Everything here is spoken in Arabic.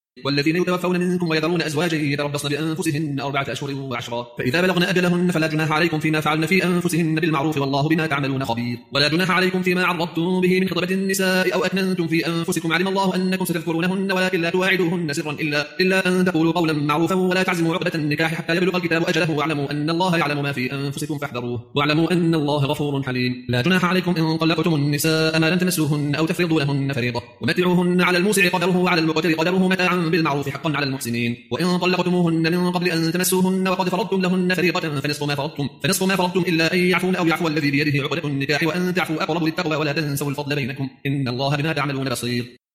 والذين يتوفون منكم ويذرون أزواجا يتربصن بأنفسهن 4 أشهر وعشرا، فإذا بلغن أجلهن فلا جناح عليكم فيما فعلن في أنفسهن بالمعروف والله بما تعملون خبير. ولا جناح عليكم فيما عرضتم به من خطبة النساء أو أكننتم في أنفسكم، علم الله أنكم ستذكرونهن ولكن لا تواعدوهن سرا إلا أن تقولوا قولا معروفا ولا تعزموا عقدة النكاح حتى يبلغ الكتاب أجله، واعلموا أن الله يعلم ما في أنفسكم فاحذروه، واعلموا أن الله غفور حليم. لا جناح عليكم إن طلقتم النساء ما لم تمسوهن أو تفرضوا لهن فريضة، ومتعوهن على الموسع قدره وعلى المقتر قدره متاعا بالمعروف حقا على المحسنين. وإن طلقتموهن من قبل أن تمسوهن وقد فرضتم لهن فريضة فنصف ما فرضتم إلا أن يعفون أو يعفو الذي بيده عقدة النكاح، وأن تعفوا أقرب للتقوى، ولا تنسوا الفضل بينكم إن الله بما تعملون بصير.